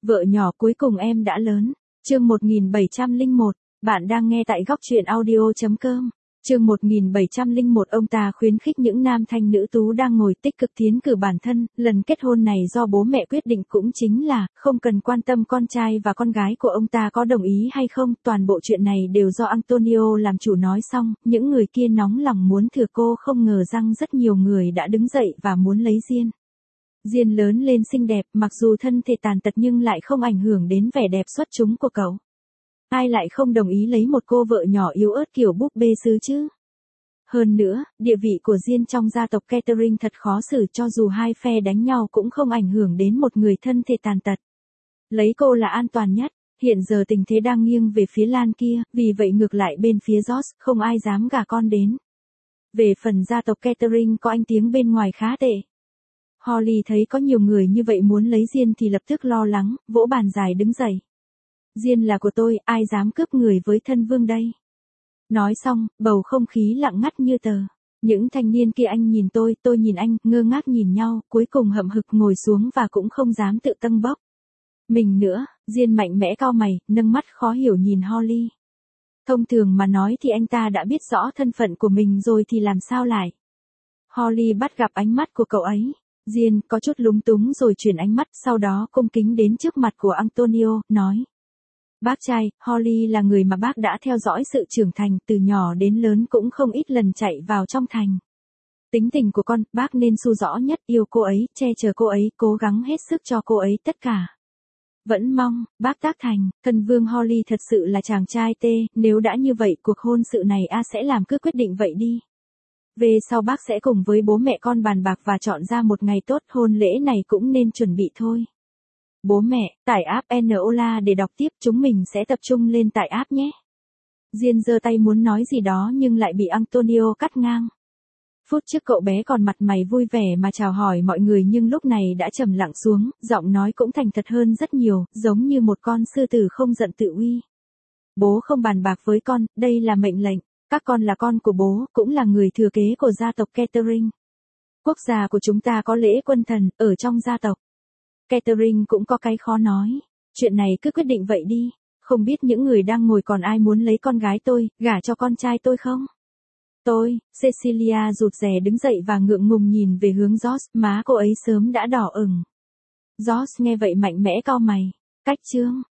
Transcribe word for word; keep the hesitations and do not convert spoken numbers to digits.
Vợ nhỏ cuối cùng em đã lớn. Chương một nghìn bảy trăm lẻ một, bạn đang nghe tại góc truyện audio chấm com. Chương một nghìn bảy trăm lẻ một ông ta khuyến khích những nam thanh nữ tú đang ngồi tích cực tiến cử bản thân, lần kết hôn này do bố mẹ quyết định cũng chính là, không cần quan tâm con trai và con gái của ông ta có đồng ý hay không, toàn bộ chuyện này đều do Antonio làm chủ nói xong, những người kia nóng lòng muốn thừa cô không ngờ rằng rất nhiều người đã đứng dậy và muốn lấy Diên. Diên lớn lên xinh đẹp, mặc dù thân thể tàn tật nhưng lại không ảnh hưởng đến vẻ đẹp xuất chúng của cậu. Ai lại không đồng ý lấy một cô vợ nhỏ yếu ớt kiểu búp bê sứ chứ? Hơn nữa, địa vị của Diên trong gia tộc Catherine thật khó xử, cho dù hai phe đánh nhau cũng không ảnh hưởng đến một người thân thể tàn tật. Lấy cô là an toàn nhất, hiện giờ tình thế đang nghiêng về phía Lan kia, vì vậy ngược lại bên phía George, không ai dám gả con đến. Về phần gia tộc Catherine có anh tiếng bên ngoài khá tệ. Holly thấy có nhiều người như vậy muốn lấy Diên thì lập tức lo lắng, vỗ bàn dài đứng dậy. Diên là của tôi, ai dám cướp người với thân vương đây? Nói xong, bầu không khí lặng ngắt như tờ. Những thanh niên kia anh nhìn tôi, tôi nhìn anh, ngơ ngác nhìn nhau, cuối cùng hậm hực ngồi xuống và cũng không dám tự tâng bốc. Mình nữa, Diên mạnh mẽ cau mày, nâng mắt khó hiểu nhìn Holly. Thông thường mà nói thì anh ta đã biết rõ thân phận của mình rồi thì làm sao lại? Holly bắt gặp ánh mắt của cậu ấy. Diên có chút lúng túng rồi chuyển ánh mắt, sau đó cung kính đến trước mặt của Antonio, nói. Bác trai, Holly là người mà bác đã theo dõi sự trưởng thành, từ nhỏ đến lớn cũng không ít lần chạy vào trong thành. Tính tình của con, bác nên su rõ nhất, yêu cô ấy, che chở cô ấy, cố gắng hết sức cho cô ấy tất cả. Vẫn mong, bác tác thành, thân vương Holly thật sự là chàng trai tê, nếu đã như vậy cuộc hôn sự này a sẽ làm cứ quyết định vậy đi. Về sau bác sẽ cùng với bố mẹ con bàn bạc và chọn ra một ngày tốt, hôn lễ này cũng nên chuẩn bị thôi. Bố mẹ, tải app Enola để đọc tiếp, chúng mình sẽ tập trung lên tải app nhé. Diên giơ tay muốn nói gì đó nhưng lại bị Antonio cắt ngang. Phút trước cậu bé còn mặt mày vui vẻ mà chào hỏi mọi người nhưng lúc này đã trầm lặng xuống, giọng nói cũng thành thật hơn rất nhiều, giống như một con sư tử không giận tự uy. Bố không bàn bạc với con, đây là mệnh lệnh. Các con là con của bố, cũng là người thừa kế của gia tộc Catherine. Quốc gia của chúng ta có lễ quân thần, ở trong gia tộc. Catherine cũng có cái khó nói. Chuyện này cứ quyết định vậy đi. Không biết những người đang ngồi còn ai muốn lấy con gái tôi, gả cho con trai tôi không? Tôi, Cecilia rụt rè đứng dậy và ngượng ngùng nhìn về hướng George, má cô ấy sớm đã đỏ ửng. George nghe vậy mạnh mẽ cau mày. Cách chương.